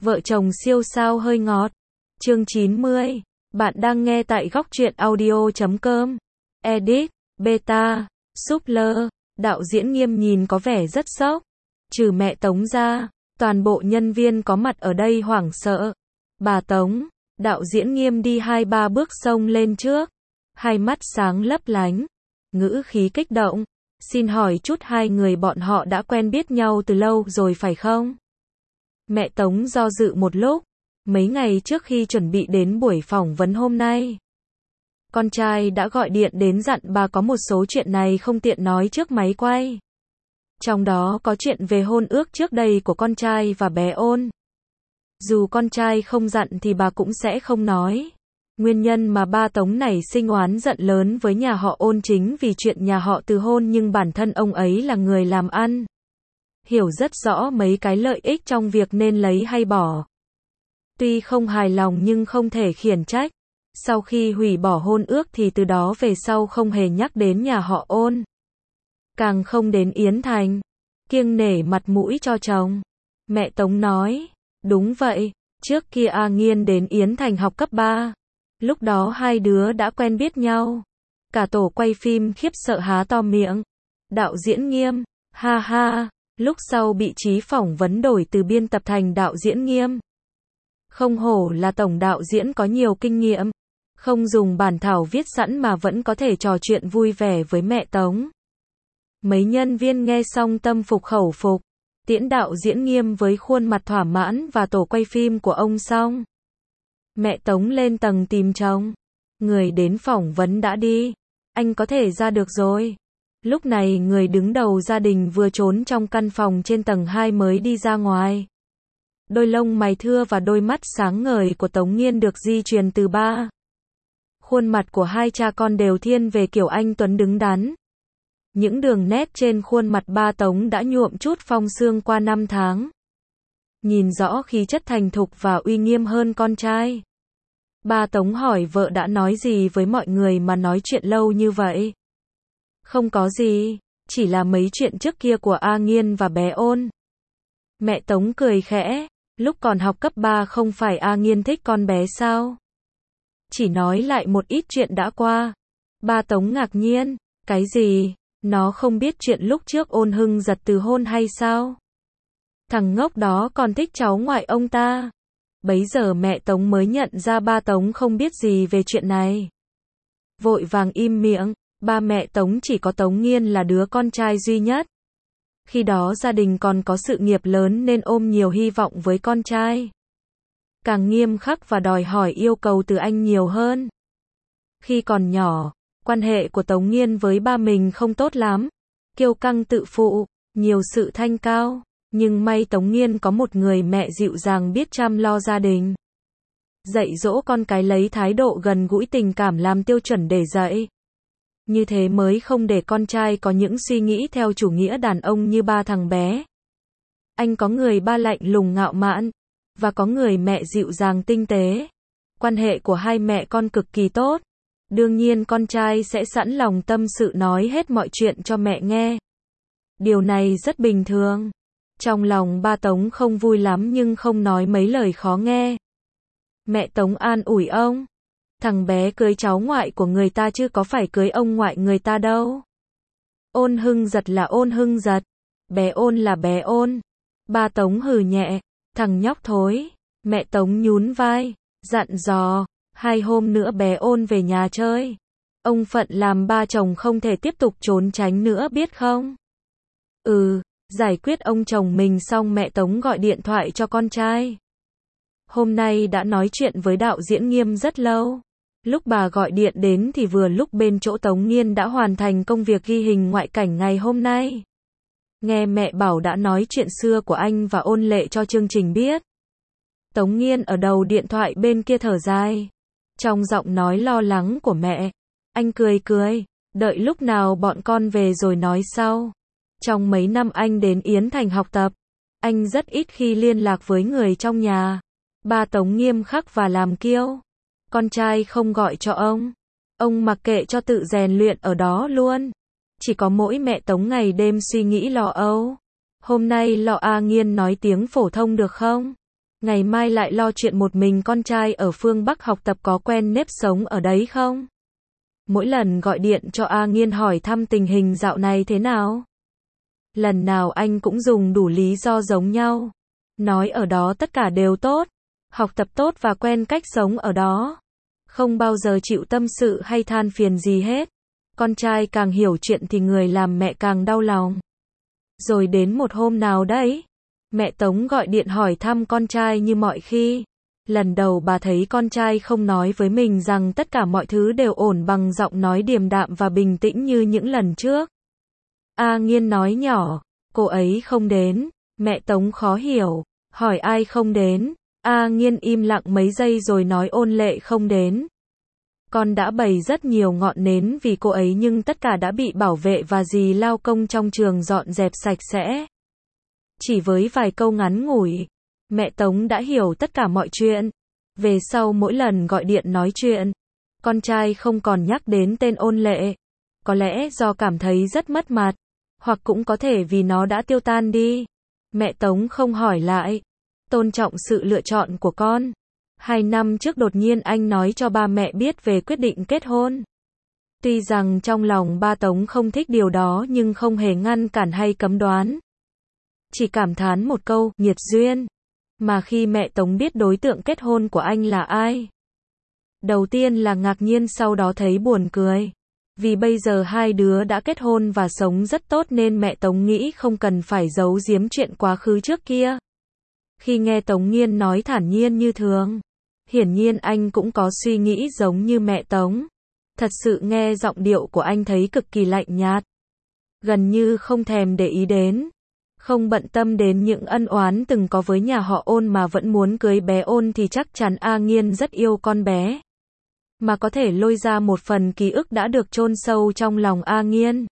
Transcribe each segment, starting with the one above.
Vợ chồng siêu sao hơi ngọt. Chương 90. Bạn đang nghe tại góc truyện audio.com. Edit, Beta, Súp-lơ. Đạo diễn Nghiêm nhìn có vẻ rất sốc. Trừ mẹ Tống ra, toàn bộ nhân viên có mặt ở đây hoảng sợ. Bà Tống, đạo diễn Nghiêm đi 2-3 bước xông lên trước. Hai mắt sáng lấp lánh. Ngữ khí kích động. Xin hỏi chút, hai người bọn họ đã quen biết nhau từ lâu rồi phải không? Mẹ Tống do dự một lúc. Mấy ngày trước khi chuẩn bị đến buổi phỏng vấn hôm nay, con trai đã gọi điện đến dặn bà có một số chuyện này không tiện nói trước máy quay. Trong đó có chuyện về hôn ước trước đây của con trai và bé Ôn. Dù con trai không dặn thì bà cũng sẽ không nói. Nguyên nhân mà ba Tống này sinh oán giận lớn với nhà họ Ôn chính vì chuyện nhà họ từ hôn, nhưng bản thân ông ấy là người làm ăn, hiểu rất rõ mấy cái lợi ích trong việc nên lấy hay bỏ. Tuy không hài lòng nhưng không thể khiển trách. Sau khi hủy bỏ hôn ước thì từ đó về sau không hề nhắc đến nhà họ Ôn, càng không đến Yến Thành, kiêng nể mặt mũi cho chồng. Mẹ Tống nói, đúng vậy, trước kia A Nghiên đến Yến Thành học cấp 3. Lúc đó hai đứa đã quen biết nhau. Cả tổ quay phim khiếp sợ há to miệng. Đạo diễn Nghiêm, ha ha, lúc sau bị trí phỏng vấn đổi từ biên tập thành đạo diễn Nghiêm. Không hổ là tổng đạo diễn có nhiều kinh nghiệm, không dùng bản thảo viết sẵn mà vẫn có thể trò chuyện vui vẻ với mẹ Tống. Mấy nhân viên nghe xong tâm phục khẩu phục, tiễn đạo diễn Nghiêm với khuôn mặt thỏa mãn và tổ quay phim của ông xong. Mẹ Tống lên tầng tìm chồng. Người đến phỏng vấn đã đi, anh có thể ra được rồi. Lúc này người đứng đầu gia đình vừa trốn trong căn phòng trên tầng 2 mới đi ra ngoài. Đôi lông mày thưa và đôi mắt sáng ngời của Tống Nghiên được di truyền từ ba. Khuôn mặt của hai cha con đều thiên về kiểu anh tuấn đứng đắn. Những đường nét trên khuôn mặt ba Tống đã nhuộm chút phong sương qua năm tháng. Nhìn rõ khí chất thành thục và uy nghiêm hơn con trai. Ba Tống hỏi vợ đã nói gì với mọi người mà nói chuyện lâu như vậy. Không có gì, chỉ là mấy chuyện trước kia của A Nghiên và bé Ôn. Mẹ Tống cười khẽ, lúc còn học cấp 3 không phải A Nghiên thích con bé sao? Chỉ nói lại một ít chuyện đã qua. Ba Tống ngạc nhiên, cái gì? Nó không biết chuyện lúc trước Ôn Hưng giật từ hôn hay sao? Thằng ngốc đó còn thích cháu ngoại ông ta. Bấy giờ mẹ Tống mới nhận ra ba Tống không biết gì về chuyện này. Vội vàng im miệng, ba mẹ Tống chỉ có Tống Nghiên là đứa con trai duy nhất. Khi đó gia đình còn có sự nghiệp lớn nên ôm nhiều hy vọng với con trai. Càng nghiêm khắc và đòi hỏi yêu cầu từ anh nhiều hơn. Khi còn nhỏ, quan hệ của Tống Nghiên với ba mình không tốt lắm. Kiêu căng tự phụ, nhiều sự thanh cao. Nhưng may Tống Nghiên có một người mẹ dịu dàng biết chăm lo gia đình. Dạy dỗ con cái lấy thái độ gần gũi tình cảm làm tiêu chuẩn để dạy. Như thế mới không để con trai có những suy nghĩ theo chủ nghĩa đàn ông như ba thằng bé. Anh có người ba lạnh lùng ngạo mạn, và có người mẹ dịu dàng tinh tế. Quan hệ của hai mẹ con cực kỳ tốt. Đương nhiên con trai sẽ sẵn lòng tâm sự nói hết mọi chuyện cho mẹ nghe. Điều này rất bình thường. Trong lòng ba Tống không vui lắm nhưng không nói mấy lời khó nghe. Mẹ Tống an ủi ông. Thằng bé cưới cháu ngoại của người ta chứ có phải cưới ông ngoại người ta đâu. Ôn Hưng giật là Ôn Hưng giật. Bé Ôn là bé Ôn. Ba Tống hừ nhẹ. Thằng nhóc thối. Mẹ Tống nhún vai, dặn dò. 2 hôm nữa bé Ôn về nhà chơi. Ông phận làm ba chồng không thể tiếp tục trốn tránh nữa biết không? Giải quyết ông chồng mình xong mẹ Tống gọi điện thoại cho con trai. Hôm nay đã nói chuyện với đạo diễn Nghiêm rất lâu. Lúc bà gọi điện đến thì vừa lúc bên chỗ Tống Nghiên đã hoàn thành công việc ghi hình ngoại cảnh ngày hôm nay. Nghe mẹ bảo đã nói chuyện xưa của anh và Ôn Lệ cho chương trình biết. Tống Nghiên ở đầu điện thoại bên kia thở dài. Trong giọng nói lo lắng của mẹ, anh cười cười, đợi lúc nào bọn con về rồi nói sau. Trong mấy năm anh đến Yến Thành học tập, anh rất ít khi liên lạc với người trong nhà. Ba Tống nghiêm khắc và làm kiêu. Con trai không gọi cho ông mặc kệ cho tự rèn luyện ở đó luôn. Chỉ có mỗi mẹ Tống ngày đêm suy nghĩ lo âu. Hôm nay lo A Nghiên nói tiếng phổ thông được không? Ngày mai lại lo chuyện một mình con trai ở phương Bắc học tập có quen nếp sống ở đấy không? Mỗi lần gọi điện cho A Nghiên hỏi thăm tình hình dạo này thế nào. Lần nào anh cũng dùng đủ lý do giống nhau. Nói ở đó tất cả đều tốt. Học tập tốt và quen cách sống ở đó. Không bao giờ chịu tâm sự hay than phiền gì hết. Con trai càng hiểu chuyện thì người làm mẹ càng đau lòng. Rồi đến một hôm nào đấy, mẹ Tống gọi điện hỏi thăm con trai như mọi khi. Lần đầu bà thấy con trai không nói với mình rằng tất cả mọi thứ đều ổn bằng giọng nói điềm đạm và bình tĩnh như những lần trước. A Nghiên nói nhỏ, cô ấy không đến. Mẹ Tống khó hiểu, hỏi ai không đến. A Nghiên im lặng mấy giây rồi nói Ôn Lệ không đến. Con đã bày rất nhiều ngọn nến vì cô ấy nhưng tất cả đã bị bảo vệ và dì lao công trong trường dọn dẹp sạch sẽ. Chỉ với vài câu ngắn ngủi, mẹ Tống đã hiểu tất cả mọi chuyện. Về sau mỗi lần gọi điện nói chuyện, con trai không còn nhắc đến tên Ôn Lệ. Có lẽ do cảm thấy rất mất mặt, hoặc cũng có thể vì nó đã tiêu tan đi. Mẹ Tống không hỏi lại, tôn trọng sự lựa chọn của con. 2 năm trước đột nhiên anh nói cho ba mẹ biết về quyết định kết hôn. Tuy rằng trong lòng ba Tống không thích điều đó nhưng không hề ngăn cản hay cấm đoán. Chỉ cảm thán một câu, nghiệt duyên. Mà khi mẹ Tống biết đối tượng kết hôn của anh là ai, đầu tiên là ngạc nhiên, sau đó thấy buồn cười. Vì bây giờ hai đứa đã kết hôn và sống rất tốt nên mẹ Tống nghĩ không cần phải giấu giếm chuyện quá khứ trước kia. Khi nghe Tống Nghiên nói thản nhiên như thường, hiển nhiên anh cũng có suy nghĩ giống như mẹ Tống. Thật sự nghe giọng điệu của anh thấy cực kỳ lạnh nhạt. Gần như không thèm để ý đến. Không bận tâm đến những ân oán từng có với nhà họ Ôn mà vẫn muốn cưới bé Ôn thì chắc chắn A Nghiên rất yêu con bé. Mà có thể lôi ra một phần ký ức đã được chôn sâu trong lòng A Nghiên.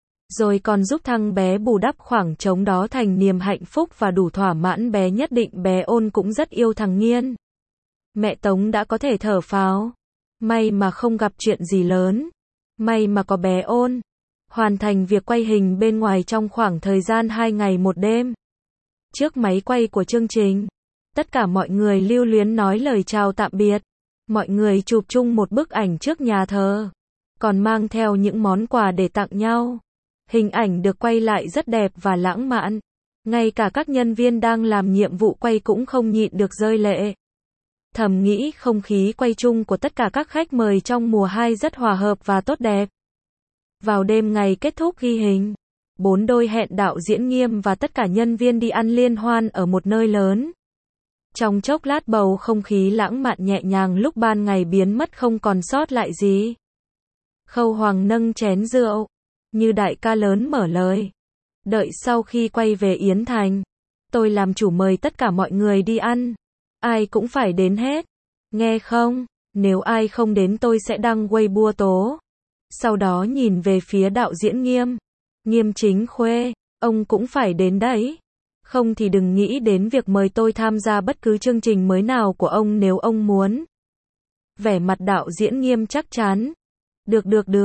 Rồi còn giúp thằng bé bù đắp khoảng trống đó thành niềm hạnh phúc và đủ thỏa mãn bé, nhất định bé Ôn cũng rất yêu thằng Nghiên. Mẹ Tống đã có thể thở phào. May mà không gặp chuyện gì lớn. May mà có bé Ôn. Hoàn thành việc quay hình bên ngoài trong khoảng thời gian 2 ngày 1 đêm. Trước máy quay của chương trình, tất cả mọi người lưu luyến nói lời chào tạm biệt. Mọi người chụp chung một bức ảnh trước nhà thờ, còn mang theo những món quà để tặng nhau. Hình ảnh được quay lại rất đẹp và lãng mạn. Ngay cả các nhân viên đang làm nhiệm vụ quay cũng không nhịn được rơi lệ. Thầm nghĩ không khí quay chung của tất cả các khách mời trong mùa 2 rất hòa hợp và tốt đẹp. Vào đêm ngày kết thúc ghi hình, 4 đôi hẹn đạo diễn Nghiêm và tất cả nhân viên đi ăn liên hoan ở một nơi lớn. Trong chốc lát bầu không khí lãng mạn nhẹ nhàng lúc ban ngày biến mất không còn sót lại gì. Khâu Hoàng nâng chén rượu, như đại ca lớn mở lời. Đợi sau khi quay về Yến Thành, tôi làm chủ mời tất cả mọi người đi ăn. Ai cũng phải đến hết. Nghe không? Nếu ai không đến tôi sẽ đăng Weibo tố. Sau đó nhìn về phía đạo diễn Nghiêm. Nghiêm Chính Khuê, ông cũng phải đến đấy. Không thì đừng nghĩ đến việc mời tôi tham gia bất cứ chương trình mới nào của ông nếu ông muốn. Vẻ mặt đạo diễn Nghiêm chắc chắn. Được.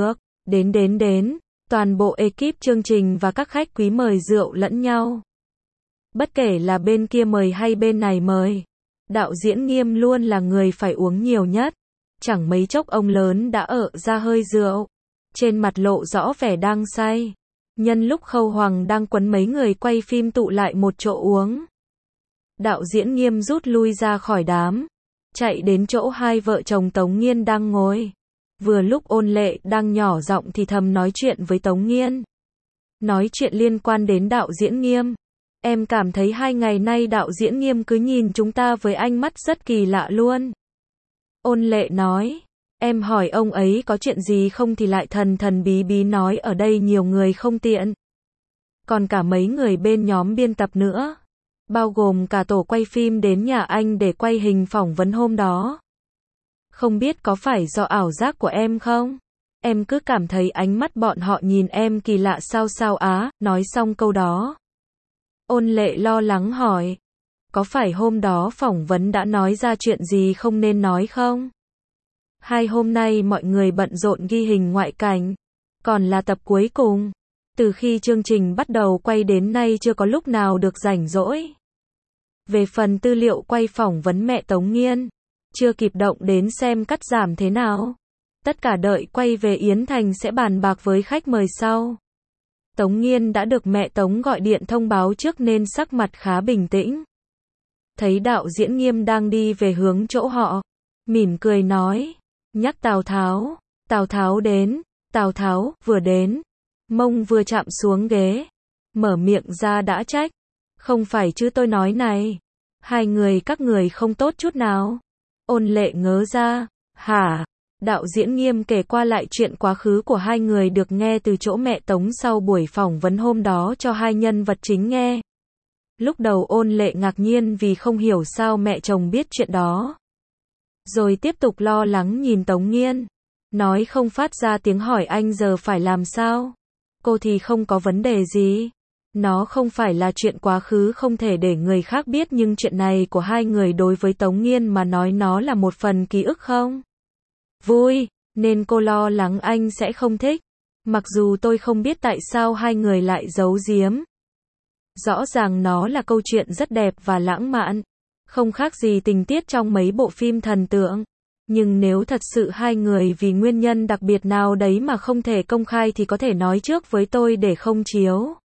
Đến. Toàn bộ ekip chương trình và các khách quý mời rượu lẫn nhau. Bất kể là bên kia mời hay bên này mời, đạo diễn Nghiêm luôn là người phải uống nhiều nhất. Chẳng mấy chốc ông lớn đã ợ ra hơi rượu. Trên mặt lộ rõ vẻ đang say. Nhân lúc Khâu Hoàng đang quấn mấy người quay phim tụ lại một chỗ uống, đạo diễn Nghiêm rút lui ra khỏi đám, chạy đến chỗ hai vợ chồng Tống Nghiên đang ngồi. Vừa lúc Ôn Lệ đang nhỏ giọng thì thầm nói chuyện với Tống Nghiên. Nói chuyện liên quan đến đạo diễn Nghiêm. Em cảm thấy 2 ngày nay đạo diễn Nghiêm cứ nhìn chúng ta với ánh mắt rất kỳ lạ luôn. Ôn Lệ nói. Em hỏi ông ấy có chuyện gì không thì lại thần bí nói ở đây nhiều người không tiện. Còn cả mấy người bên nhóm biên tập nữa. Bao gồm cả tổ quay phim đến nhà anh để quay hình phỏng vấn hôm đó. Không biết có phải do ảo giác của em không? Em cứ cảm thấy ánh mắt bọn họ nhìn em kỳ lạ sao á. Nói xong câu đó, Ôn Lệ lo lắng hỏi. Có phải hôm đó phỏng vấn đã nói ra chuyện gì không nên nói không? 2 hôm nay mọi người bận rộn ghi hình ngoại cảnh. Còn là tập cuối cùng. Từ khi chương trình bắt đầu quay đến nay chưa có lúc nào được rảnh rỗi. Về phần tư liệu quay phỏng vấn mẹ Tống Nghiên, chưa kịp động đến xem cắt giảm thế nào. Tất cả đợi quay về Yến Thành sẽ bàn bạc với khách mời sau. Tống Nghiên đã được mẹ Tống gọi điện thông báo trước nên sắc mặt khá bình tĩnh. Thấy đạo diễn Nghiêm đang đi về hướng chỗ họ, mỉm cười nói, nhắc Tào Tháo đến, Tào Tháo vừa đến, mông vừa chạm xuống ghế, mở miệng ra đã trách, không phải chứ tôi nói này, hai người các người không tốt chút nào. Ôn Lệ ngớ ra, hả? Đạo diễn Nghiêm kể qua lại chuyện quá khứ của hai người được nghe từ chỗ mẹ Tống sau buổi phỏng vấn hôm đó cho hai nhân vật chính nghe. Lúc đầu Ôn Lệ ngạc nhiên vì không hiểu sao mẹ chồng biết chuyện đó. Rồi tiếp tục lo lắng nhìn Tống Nghiên, nói không phát ra tiếng hỏi anh giờ phải làm sao. Cô thì không có vấn đề gì. Nó không phải là chuyện quá khứ không thể để người khác biết nhưng chuyện này của hai người đối với Tống Nghiên mà nói nó là một phần ký ức không vui, nên cô lo lắng anh sẽ không thích. Mặc dù tôi không biết tại sao hai người lại giấu giếm. Rõ ràng nó là câu chuyện rất đẹp và lãng mạn, không khác gì tình tiết trong mấy bộ phim thần tượng. Nhưng nếu thật sự hai người vì nguyên nhân đặc biệt nào đấy mà không thể công khai thì có thể nói trước với tôi để không chiếu.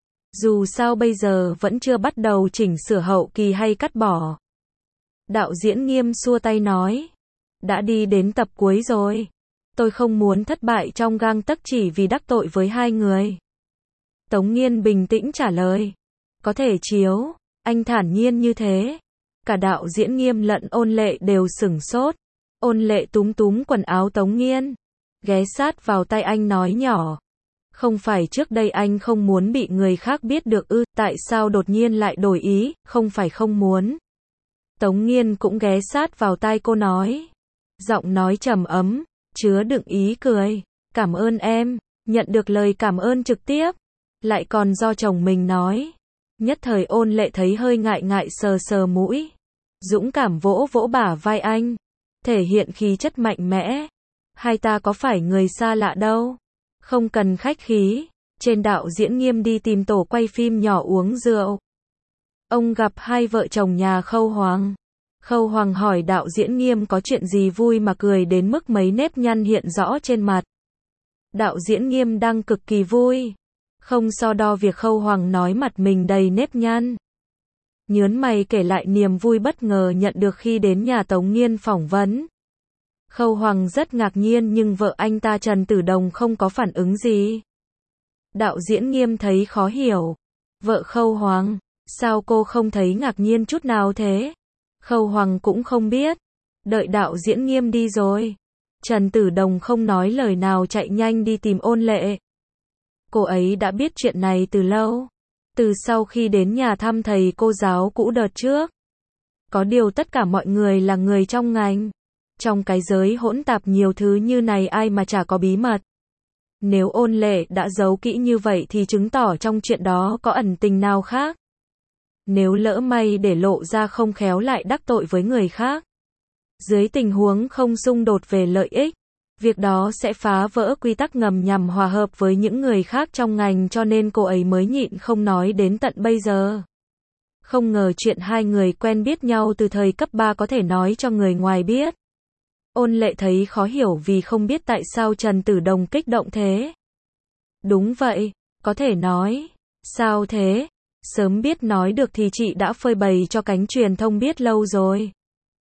Dù sao bây giờ vẫn chưa bắt đầu chỉnh sửa hậu kỳ hay cắt bỏ. Đạo diễn Nghiêm xua tay nói, đã đi đến tập cuối rồi. Tôi không muốn thất bại trong gang tấc chỉ vì đắc tội với hai người. Tống Nghiên bình tĩnh trả lời, có thể chiếu. Anh thản nhiên như thế. Cả đạo diễn Nghiêm lẫn Ôn Lệ đều sửng sốt. Ôn Lệ túm túm quần áo Tống Nghiên, ghé sát vào tay anh nói nhỏ, không phải trước đây anh không muốn bị người khác biết được ư, tại sao đột nhiên lại đổi ý, không phải không muốn. Tống Nghiên cũng ghé sát vào tai cô nói, giọng nói trầm ấm, chứa đựng ý cười, cảm ơn em. Nhận được lời cảm ơn trực tiếp, lại còn do chồng mình nói. Nhất thời Ôn Lệ thấy hơi ngại ngại sờ sờ mũi, dũng cảm vỗ vỗ bả vai anh, thể hiện khí chất mạnh mẽ. Hai ta có phải người xa lạ đâu. Không cần khách khí. Trên đạo diễn Nghiêm đi tìm tổ quay phim nhỏ uống rượu. Ông gặp hai vợ chồng nhà Khâu Hoàng. Khâu Hoàng hỏi đạo diễn Nghiêm có chuyện gì vui mà cười đến mức mấy nếp nhăn hiện rõ trên mặt. Đạo diễn Nghiêm đang cực kỳ vui, không so đo việc Khâu Hoàng nói mặt mình đầy nếp nhăn. Nhớn mày kể lại niềm vui bất ngờ nhận được khi đến nhà Tống Nghiên phỏng vấn. Khâu Hoàng rất ngạc nhiên nhưng vợ anh ta Trần Tử Đồng không có phản ứng gì. Đạo diễn Nghiêm thấy khó hiểu. Vợ Khâu Hoàng, sao cô không thấy ngạc nhiên chút nào thế? Khâu Hoàng cũng không biết. Đợi đạo diễn Nghiêm đi rồi, Trần Tử Đồng không nói lời nào chạy nhanh đi tìm Ôn Lệ. Cô ấy đã biết chuyện này từ lâu. Từ sau khi đến nhà thăm thầy cô giáo cũ đợt trước. Có điều tất cả mọi người là người trong ngành. Trong cái giới hỗn tạp nhiều thứ như này ai mà chả có bí mật. Nếu Ôn Lệ đã giấu kỹ như vậy thì chứng tỏ trong chuyện đó có ẩn tình nào khác. Nếu lỡ may để lộ ra không khéo lại đắc tội với người khác. Dưới tình huống không xung đột về lợi ích, việc đó sẽ phá vỡ quy tắc ngầm nhằm hòa hợp với những người khác trong ngành cho nên cô ấy mới nhịn không nói đến tận bây giờ. Không ngờ chuyện hai người quen biết nhau từ thời cấp 3 có thể nói cho người ngoài biết. Ôn Lệ thấy khó hiểu vì không biết tại sao Trần Tử Đồng kích động thế. Đúng vậy, có thể nói. Sao thế? Sớm biết nói được thì chị đã phơi bày cho cánh truyền thông biết lâu rồi.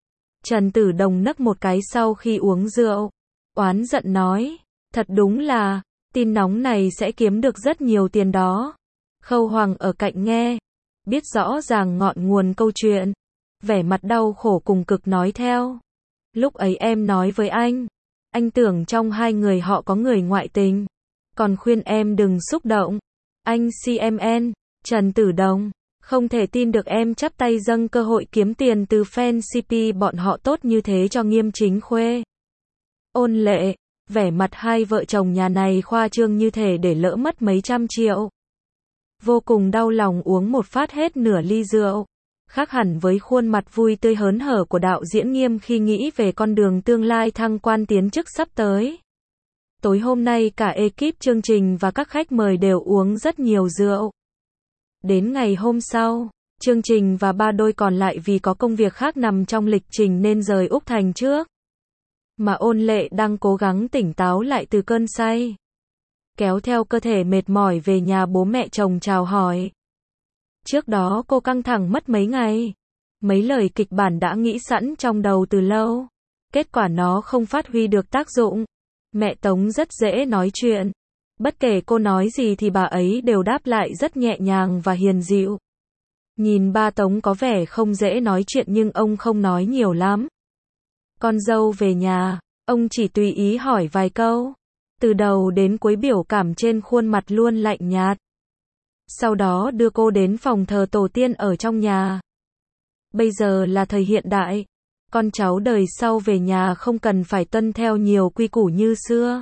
Trần Tử Đồng nấc một cái sau khi uống rượu. Oán giận nói, thật đúng là, tin nóng này sẽ kiếm được rất nhiều tiền đó. Khâu Hoàng ở cạnh nghe, biết rõ ràng ngọn nguồn câu chuyện. Vẻ mặt đau khổ cùng cực nói theo. Lúc ấy em nói với anh tưởng trong hai người họ có người ngoại tình. Còn khuyên em đừng xúc động. Anh CMN, Trần Tử Đồng, không thể tin được em chắp tay dâng cơ hội kiếm tiền từ fan CP bọn họ tốt như thế cho Nghiêm Chính Khuê. Ôn Lệ, vẻ mặt hai vợ chồng nhà này khoa trương như thể để lỡ mất mấy trăm triệu. Vô cùng đau lòng uống một phát hết nửa ly rượu. Khác hẳn với khuôn mặt vui tươi hớn hở của đạo diễn Nghiêm khi nghĩ về con đường tương lai thăng quan tiến chức sắp tới. Tối hôm nay cả ekip chương trình và các khách mời đều uống rất nhiều rượu. Đến ngày hôm sau, Chương Trình và ba đôi còn lại vì có công việc khác nằm trong lịch trình nên rời Úc Thành trước. Mà Ôn Lệ đang cố gắng tỉnh táo lại từ cơn say. Kéo theo cơ thể mệt mỏi về nhà bố mẹ chồng chào hỏi. Trước đó cô căng thẳng mất mấy ngày. Mấy lời kịch bản đã nghĩ sẵn trong đầu từ lâu. Kết quả nó không phát huy được tác dụng. Mẹ Tống rất dễ nói chuyện. Bất kể cô nói gì thì bà ấy đều đáp lại rất nhẹ nhàng và hiền dịu. Nhìn ba Tống có vẻ không dễ nói chuyện nhưng ông không nói nhiều lắm. Con dâu về nhà, ông chỉ tùy ý hỏi vài câu. Từ đầu đến cuối biểu cảm trên khuôn mặt luôn lạnh nhạt. Sau đó đưa cô đến phòng thờ tổ tiên ở trong nhà. Bây giờ là thời hiện đại. Con cháu đời sau về nhà không cần phải tuân theo nhiều quy củ như xưa.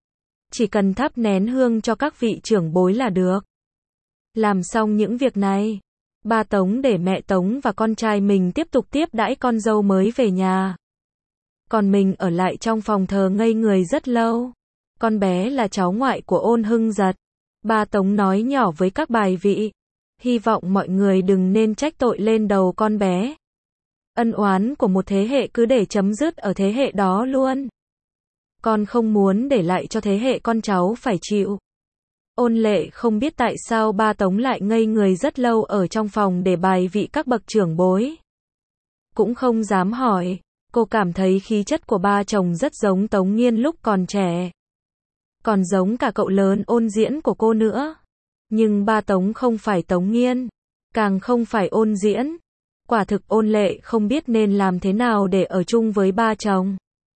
Chỉ cần thắp nén hương cho các vị trưởng bối là được. Làm xong những việc này, ba Tống để mẹ Tống và con trai mình tiếp tục tiếp đãi con dâu mới về nhà. Còn mình ở lại trong phòng thờ ngây người rất lâu. Con bé là cháu ngoại của Ôn Hưng Giật. Ba Tống nói nhỏ với các bài vị. Hy vọng mọi người đừng nên trách tội lên đầu con bé. Ân oán của một thế hệ cứ để chấm dứt ở thế hệ đó luôn. Con không muốn để lại cho thế hệ con cháu phải chịu. Ôn Lệ không biết tại sao ba Tống lại ngây người rất lâu ở trong phòng để bài vị các bậc trưởng bối. Cũng không dám hỏi. Cô cảm thấy khí chất của ba chồng rất giống Tống Nghiên lúc còn trẻ. Còn giống cả cậu lớn Ôn Diễn của cô nữa. Nhưng ba Tống không phải Tống Nghiên. Càng không phải Ôn Diễn. Quả thực Ôn Lệ không biết nên làm thế nào để ở chung với ba chồng.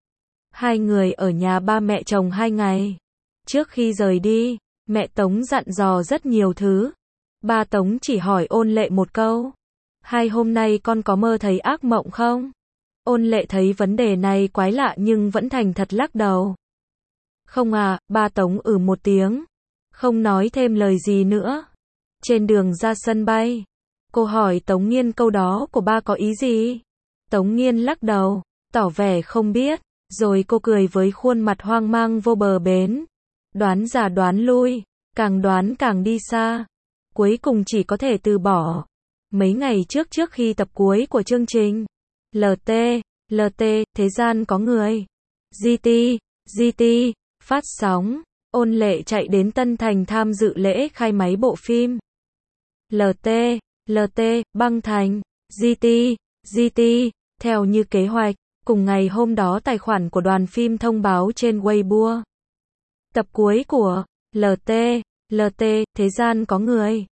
Hai người ở nhà ba mẹ chồng 2 ngày. Trước khi rời đi, mẹ Tống dặn dò rất nhiều thứ. Ba Tống chỉ hỏi Ôn Lệ một câu. Hai hôm nay con có mơ thấy ác mộng không? Ôn Lệ thấy vấn đề này quái lạ nhưng vẫn thành thật lắc đầu. Không à, ba Tống một tiếng. Không nói thêm lời gì nữa. Trên đường ra sân bay, cô hỏi Tống Nghiên câu đó của ba có ý gì? Tống Nghiên lắc đầu, tỏ vẻ không biết. Rồi cô cười với khuôn mặt hoang mang vô bờ bến. Đoán ra đoán lui, càng đoán càng đi xa. Cuối cùng chỉ có thể từ bỏ. Mấy ngày trước khi tập cuối của chương trình LT, Thế gian có người. GT, phát sóng. Ôn Lệ chạy đến Tân Thành tham dự lễ khai máy bộ phim. LT, băng thành. GT, theo như kế hoạch. Cùng ngày hôm đó tài khoản của đoàn phim thông báo trên Weibo. Tập cuối của LT, Thế gian có người.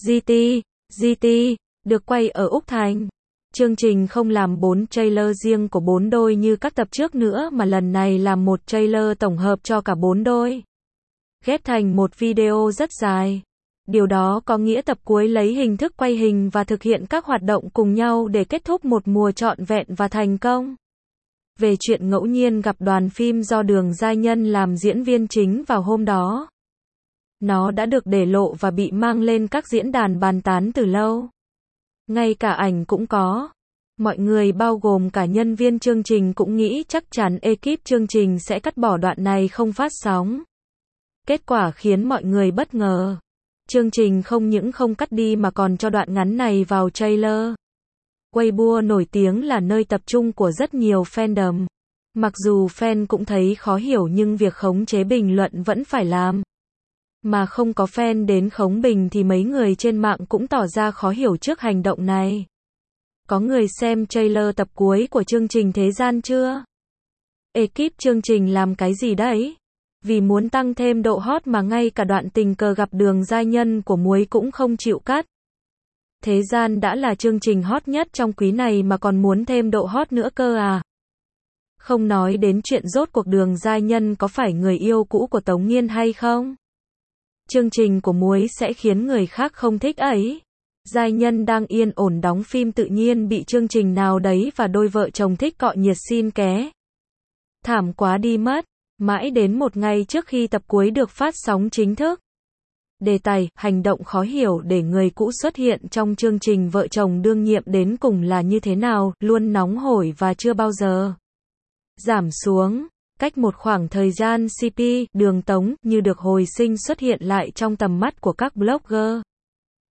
GT, được quay ở Úc Thành. Chương trình không làm 4 trailer riêng của 4 đôi như các tập trước nữa mà lần này làm một trailer tổng hợp cho cả 4 đôi. Ghép thành một video rất dài. Điều đó có nghĩa tập cuối lấy hình thức quay hình và thực hiện các hoạt động cùng nhau để kết thúc một mùa trọn vẹn và thành công. Về chuyện ngẫu nhiên gặp đoàn phim do Đường Giai Nhân làm diễn viên chính vào hôm đó. Nó đã được để lộ và bị mang lên các diễn đàn bàn tán từ lâu. Ngay cả ảnh cũng có. Mọi người bao gồm cả nhân viên chương trình cũng nghĩ chắc chắn ekip chương trình sẽ cắt bỏ đoạn này không phát sóng. Kết quả khiến mọi người bất ngờ. Chương trình không những không cắt đi mà còn cho đoạn ngắn này vào trailer. Weibo nổi tiếng là nơi tập trung của rất nhiều fandom. Mặc dù fan cũng thấy khó hiểu nhưng việc khống chế bình luận vẫn phải làm. Mà không có fan đến khống bình thì mấy người trên mạng cũng tỏ ra khó hiểu trước hành động này. Có người xem trailer tập cuối của chương trình Thế gian chưa? Ekip chương trình làm cái gì đấy? Vì muốn tăng thêm độ hot mà ngay cả đoạn tình cờ gặp Đường Giai Nhân của Muối cũng không chịu cắt. Thế gian đã là chương trình hot nhất trong quý này mà còn muốn thêm độ hot nữa cơ à? Không nói đến chuyện rốt cuộc Đường Giai Nhân có phải người yêu cũ của Tống Nghiên hay không? Chương trình của Muối sẽ khiến người khác không thích ấy. Giai Nhân đang yên ổn đóng phim tự nhiên bị chương trình nào đấy và đôi vợ chồng thích cọ nhiệt xin ké. Thảm quá đi mất. Mãi đến một ngày trước khi tập cuối được phát sóng chính thức. Đề tài, hành động khó hiểu để người cũ xuất hiện trong chương trình vợ chồng đương nhiệm đến cùng là như thế nào, luôn nóng hổi và chưa bao giờ giảm xuống. Cách một khoảng thời gian CP, Đường Tống, như được hồi sinh xuất hiện lại trong tầm mắt của các blogger.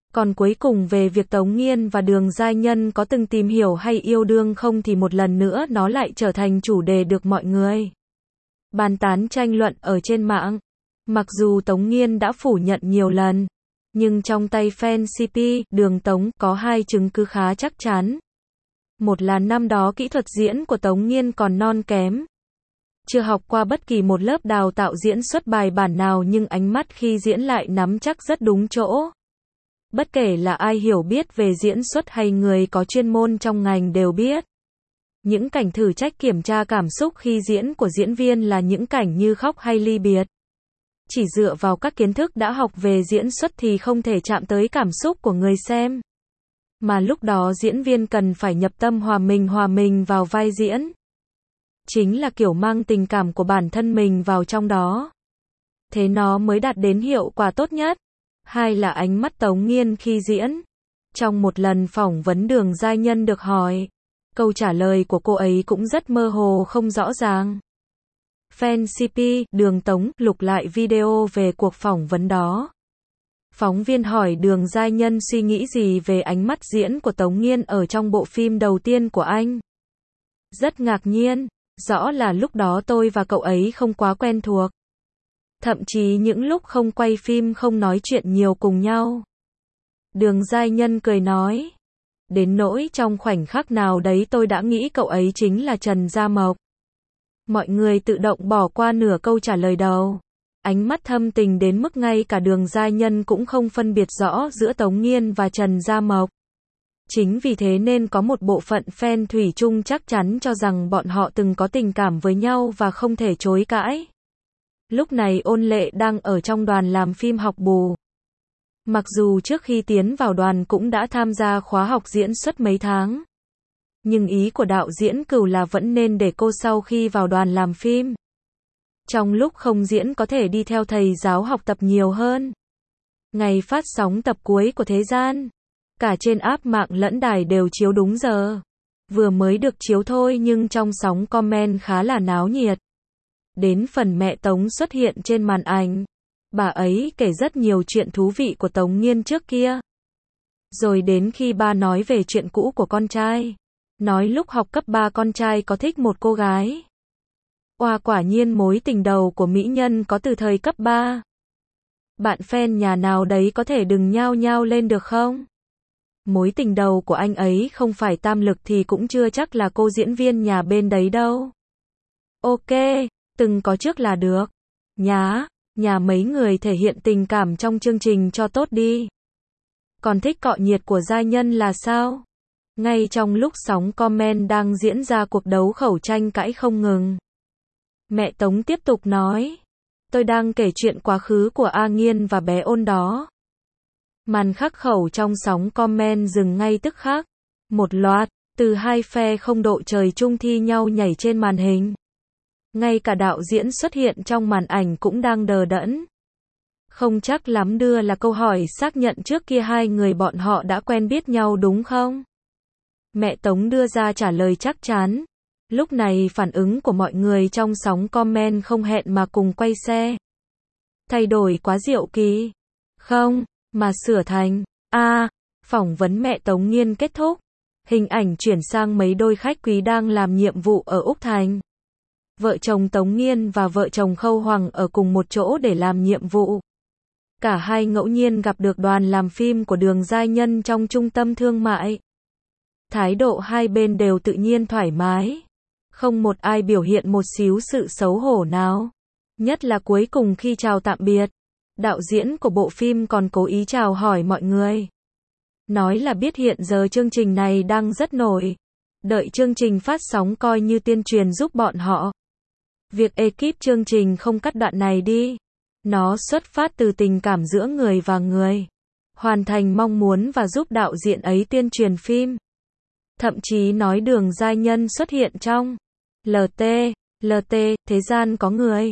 Còn cuối cùng về việc Tống Nghiên và Đường Giai Nhân có từng tìm hiểu hay yêu đương không thì một lần nữa nó lại trở thành chủ đề được mọi người bàn tán tranh luận ở trên mạng. Mặc dù Tống Nghiên đã phủ nhận nhiều lần, nhưng trong tay fan CP, Đường Tống, có hai chứng cứ khá chắc chắn. Một là năm đó kỹ thuật diễn của Tống Nghiên còn non kém. Chưa học qua bất kỳ một lớp đào tạo diễn xuất bài bản nào nhưng ánh mắt khi diễn lại nắm chắc rất đúng chỗ. Bất kể là ai hiểu biết về diễn xuất hay người có chuyên môn trong ngành đều biết. Những cảnh thử trách kiểm tra cảm xúc khi diễn của diễn viên là những cảnh như khóc hay ly biệt. Chỉ dựa vào các kiến thức đã học về diễn xuất thì không thể chạm tới cảm xúc của người xem. Mà lúc đó diễn viên cần phải nhập tâm hòa mình vào vai diễn. Chính là kiểu mang tình cảm của bản thân mình vào trong đó. Thế nó mới đạt đến hiệu quả tốt nhất. Hai là ánh mắt Tống Nghiên khi diễn. Trong một lần phỏng vấn Đường Giai Nhân được hỏi, câu trả lời của cô ấy cũng rất mơ hồ không rõ ràng. Fan CP, Đường Tống, lục lại video về cuộc phỏng vấn đó. Phóng viên hỏi Đường Giai Nhân suy nghĩ gì về ánh mắt diễn của Tống Nghiên ở trong bộ phim đầu tiên của anh. Rất ngạc nhiên, rõ là lúc đó tôi và cậu ấy không quá quen thuộc. Thậm chí những lúc không quay phim không nói chuyện nhiều cùng nhau. Đường Giai Nhân cười nói. Đến nỗi trong khoảnh khắc nào đấy tôi đã nghĩ cậu ấy chính là Trần Gia Mộc. Mọi người tự động bỏ qua nửa câu trả lời đầu. Ánh mắt thâm tình đến mức ngay cả Đường Giai Nhân cũng không phân biệt rõ giữa Tống Nghiên và Trần Gia Mộc. Chính vì thế nên có một bộ phận fan thủy chung chắc chắn cho rằng bọn họ từng có tình cảm với nhau và không thể chối cãi. Lúc này Ôn Lệ đang ở trong đoàn làm phim học bù. Mặc dù trước khi tiến vào đoàn cũng đã tham gia khóa học diễn xuất mấy tháng. Nhưng ý của đạo diễn Cửu là vẫn nên để cô sau khi vào đoàn làm phim. Trong lúc không diễn có thể đi theo thầy giáo học tập nhiều hơn. Ngày phát sóng tập cuối của Thế Gian, cả trên app mạng lẫn đài đều chiếu đúng giờ. Vừa mới được chiếu thôi nhưng trong sóng comment khá là náo nhiệt. Đến phần mẹ Tống xuất hiện trên màn ảnh. Bà ấy kể rất nhiều chuyện thú vị của Tống Nghiên trước kia. Rồi đến khi ba nói về chuyện cũ của con trai. Nói lúc học cấp 3 con trai có thích một cô gái. Oa, quả nhiên mối tình đầu của mỹ nhân có từ thời cấp 3. Bạn fan nhà nào đấy có thể đừng nhao nhao lên được không? Mối tình đầu của anh ấy không phải Tam Lực thì cũng chưa chắc là cô diễn viên nhà bên đấy đâu. Ok, từng có trước là được. Nhà mấy người thể hiện tình cảm trong chương trình cho tốt đi. Còn thích cọ nhiệt của Giai Nhân là sao? Ngay trong lúc sóng comment đang diễn ra cuộc đấu khẩu tranh cãi không ngừng. Mẹ Tống tiếp tục nói. Tôi đang kể chuyện quá khứ của A Nghiên và bé Ôn đó. Màn khắc khẩu trong sóng comment dừng ngay tức khắc. Một loạt, từ hai phe không độ trời chung thi nhau nhảy trên màn hình. Ngay cả đạo diễn xuất hiện trong màn ảnh cũng đang đờ đẫn. Không chắc lắm đưa là câu hỏi xác nhận trước kia hai người bọn họ đã quen biết nhau đúng không? Mẹ Tống đưa ra trả lời chắc chắn. Lúc này phản ứng của mọi người trong sóng comment không hẹn mà cùng quay xe. Thay đổi quá diệu kỳ. Không, mà sửa thành. Phỏng vấn mẹ Tống Nghiên kết thúc. Hình ảnh chuyển sang mấy đôi khách quý đang làm nhiệm vụ ở Úc Thành. Vợ chồng Tống Nghiên và vợ chồng Khâu Hoàng ở cùng một chỗ để làm nhiệm vụ. Cả hai ngẫu nhiên gặp được đoàn làm phim của Đường Giai Nhân trong trung tâm thương mại. Thái độ hai bên đều tự nhiên thoải mái. Không một ai biểu hiện một xíu sự xấu hổ nào. Nhất là cuối cùng khi chào tạm biệt. Đạo diễn của bộ phim còn cố ý chào hỏi mọi người. Nói là biết hiện giờ chương trình này đang rất nổi. Đợi chương trình phát sóng coi như tuyên truyền giúp bọn họ. Việc ekip chương trình không cắt đoạn này đi. Nó xuất phát từ tình cảm giữa người và người. Hoàn thành mong muốn và giúp đạo diễn ấy tuyên truyền phim. Thậm chí nói Đường Giai Nhân xuất hiện trong LT, Thế Gian có người.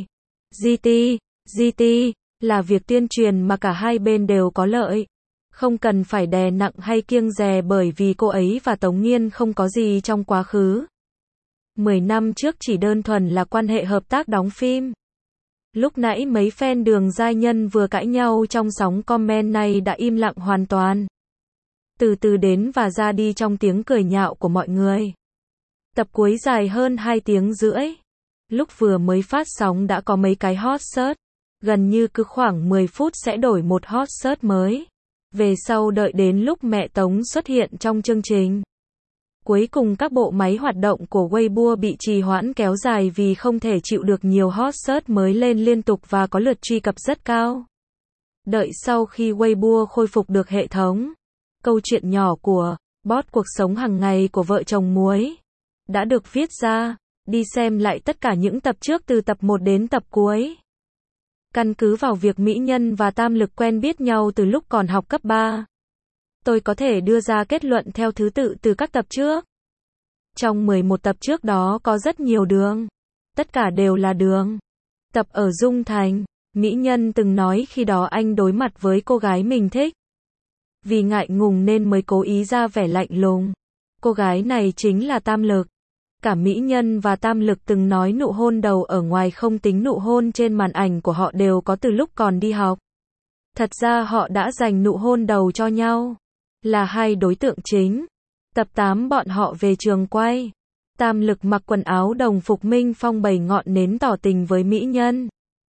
GT, là việc tuyên truyền mà cả hai bên đều có lợi. Không cần phải đè nặng hay kiêng dè bởi vì cô ấy và Tống Nghiên không có gì trong quá khứ. 10 năm trước chỉ đơn thuần là quan hệ hợp tác đóng phim. Lúc nãy mấy fan Đường giai nhân vừa cãi nhau trong sóng comment này đã im lặng hoàn toàn. Từ từ đến và ra đi trong tiếng cười nhạo của mọi người. Tập cuối dài hơn 2 tiếng rưỡi. Lúc vừa mới phát sóng đã có mấy cái hot search. Gần như cứ khoảng 10 phút sẽ đổi một hot search mới. Về sau đợi đến lúc mẹ Tống xuất hiện trong chương trình. Cuối cùng các bộ máy hoạt động của Weibo bị trì hoãn kéo dài vì không thể chịu được nhiều hot search mới lên liên tục và có lượt truy cập rất cao. Đợi sau khi Weibo khôi phục được hệ thống, câu chuyện nhỏ của bot cuộc sống hàng ngày của vợ chồng Muối đã được viết ra. Đi xem lại tất cả những tập trước từ tập 1 đến tập cuối. Căn cứ vào việc Mỹ Nhân và Tam Lực quen biết nhau từ lúc còn học cấp 3. Tôi có thể đưa ra kết luận theo thứ tự từ các tập trước. Trong 11 tập trước đó có rất nhiều đường. Tất cả đều là đường. Tập ở Dung Thành, Mỹ Nhân từng nói khi đó anh đối mặt với cô gái mình thích. Vì ngại ngùng nên mới cố ý ra vẻ lạnh lùng. Cô gái này chính là Tam Lực. Cả Mỹ Nhân và Tam Lực từng nói nụ hôn đầu ở ngoài không tính nụ hôn trên màn ảnh của họ đều có từ lúc còn đi học. Thật ra họ đã dành nụ hôn đầu cho nhau. Là hai đối tượng chính. Tập 8 bọn họ về trường quay. Tam Lực mặc quần áo đồng phục Minh Phong bày ngọn nến tỏ tình với Mỹ Nhân.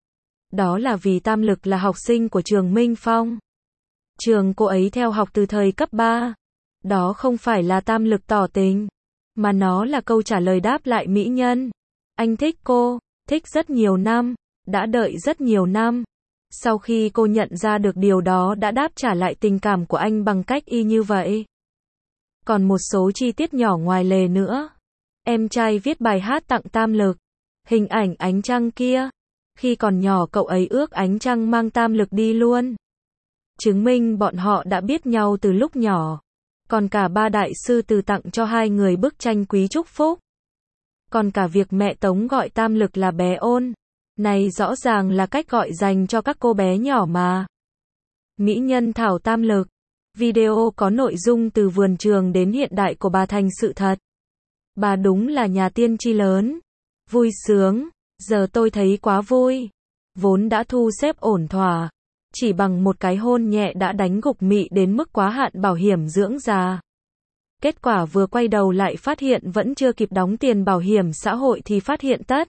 Đó là vì Tam Lực là học sinh của trường Minh Phong. Trường cô ấy theo học từ thời cấp 3. Đó không phải là Tam Lực tỏ tình, mà nó là câu trả lời đáp lại Mỹ Nhân. Anh thích cô, thích rất nhiều năm, đã đợi rất nhiều năm. Sau khi cô nhận ra được điều đó đã đáp trả lại tình cảm của anh bằng cách y như vậy. Còn một số chi tiết nhỏ ngoài lề nữa. Em trai viết bài hát tặng Tam Lực. Hình ảnh ánh trăng kia. Khi còn nhỏ cậu ấy ước ánh trăng mang Tam Lực đi luôn. Chứng minh bọn họ đã biết nhau từ lúc nhỏ. Còn cả ba đại sư từ tặng cho hai người bức tranh quý chúc phúc. Còn cả việc mẹ Tống gọi Tam Lực là bé Ôn. Này rõ ràng là cách gọi dành cho các cô bé nhỏ mà. Mỹ Nhân thảo Tam Lực. Video có nội dung từ vườn trường đến hiện đại của bà thành sự thật. Bà đúng là nhà tiên tri lớn. Vui sướng. Giờ tôi thấy quá vui. Vốn đã thu xếp ổn thỏa. Chỉ bằng một cái hôn nhẹ đã đánh gục Mị đến mức quá hạn bảo hiểm dưỡng già. Kết quả vừa quay đầu lại phát hiện vẫn chưa kịp đóng tiền bảo hiểm xã hội thì phát hiện tất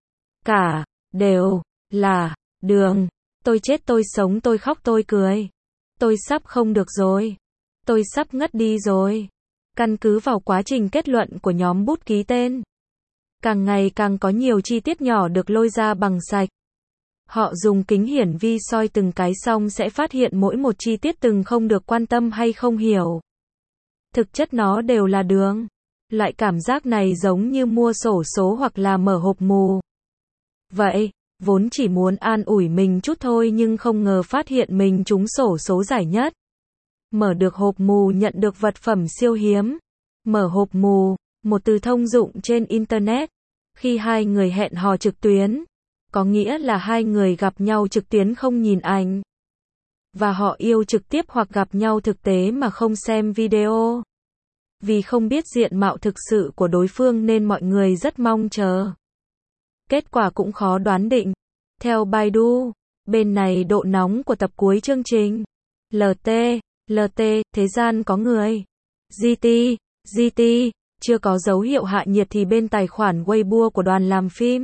cả đều là đường. Tôi chết tôi sống tôi khóc tôi cười. Tôi sắp không được rồi. Tôi sắp ngất đi rồi. Căn cứ vào quá trình kết luận của nhóm bút ký tên. Càng ngày càng có nhiều chi tiết nhỏ được lôi ra bằng sạch. Họ dùng kính hiển vi soi từng cái xong sẽ phát hiện mỗi một chi tiết từng không được quan tâm hay không hiểu. Thực chất nó đều là đường. Loại cảm giác này giống như mua xổ số hoặc là mở hộp mù. Vậy, vốn chỉ muốn an ủi mình chút thôi nhưng không ngờ phát hiện mình trúng xổ số giải nhất. Mở được hộp mù nhận được vật phẩm siêu hiếm. Mở hộp mù, một từ thông dụng trên Internet. Khi hai người hẹn hò trực tuyến, có nghĩa là hai người gặp nhau trực tuyến không nhìn ảnh. Và họ yêu trực tiếp hoặc gặp nhau thực tế mà không xem video. Vì không biết diện mạo thực sự của đối phương nên mọi người rất mong chờ. Kết quả cũng khó đoán định. Theo Baidu, bên này độ nóng của tập cuối chương trình. LT, thế gian có người. GT, chưa có dấu hiệu hạ nhiệt thì bên tài khoản Weibo của đoàn làm phim.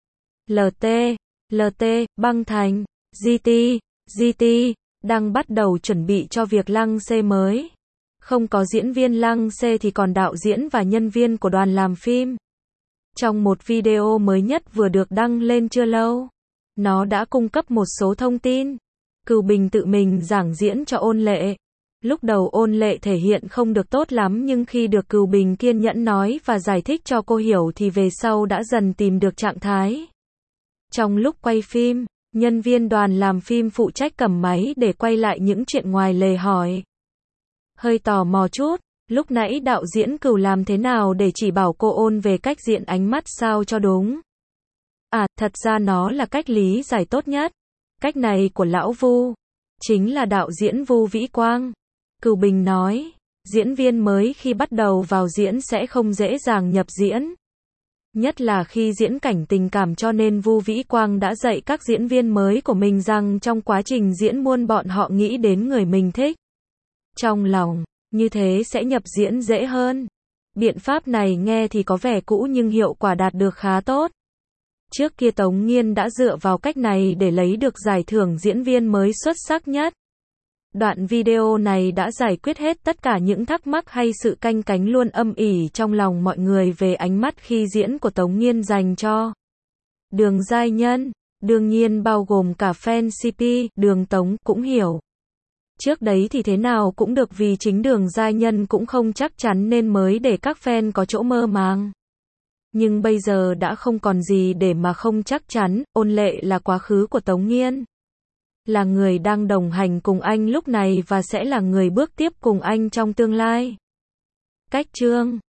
LT, băng thành. GT, đang bắt đầu chuẩn bị cho việc lăng xê mới. Không có diễn viên lăng xê thì còn đạo diễn và nhân viên của đoàn làm phim. Trong một video mới nhất vừa được đăng lên chưa lâu, nó đã cung cấp một số thông tin. Cửu Bình tự mình giảng diễn cho Ôn Lệ. Lúc đầu Ôn Lệ thể hiện không được tốt lắm nhưng khi được Cửu Bình kiên nhẫn nói và giải thích cho cô hiểu thì về sau đã dần tìm được trạng thái. Trong lúc quay phim, nhân viên đoàn làm phim phụ trách cầm máy để quay lại những chuyện ngoài lề hỏi. Hơi tò mò chút, lúc nãy đạo diễn Cửu làm thế nào để chỉ bảo cô Ôn về cách diện ánh mắt sao cho đúng? À, thật ra nó là cách lý giải tốt nhất. Cách này của lão Vu, chính là đạo diễn Vu Vĩ Quang. Cửu Bình nói, diễn viên mới khi bắt đầu vào diễn sẽ không dễ dàng nhập diễn. Nhất là khi diễn cảnh tình cảm, cho nên Vu Vĩ Quang đã dạy các diễn viên mới của mình rằng trong quá trình diễn muôn bọn họ nghĩ đến người mình thích trong lòng, như thế sẽ nhập diễn dễ hơn. Biện pháp này nghe thì có vẻ cũ nhưng hiệu quả đạt được khá tốt. Trước kia Tống Nghiên đã dựa vào cách này để lấy được giải thưởng diễn viên mới xuất sắc nhất. Đoạn video này đã giải quyết hết tất cả những thắc mắc hay sự canh cánh luôn âm ỉ trong lòng mọi người về ánh mắt khi diễn của Tống Nghiên dành cho Đường giai nhân. Đương nhiên bao gồm cả fan CP, Đường Tống cũng hiểu. Trước đấy thì thế nào cũng được vì chính Đường giai nhân cũng không chắc chắn nên mới để các fan có chỗ mơ màng. Nhưng bây giờ đã không còn gì để mà không chắc chắn, Ôn Lệ là quá khứ của Tống Nghiên. Là người đang đồng hành cùng anh lúc này và sẽ là người bước tiếp cùng anh trong tương lai. Cách chương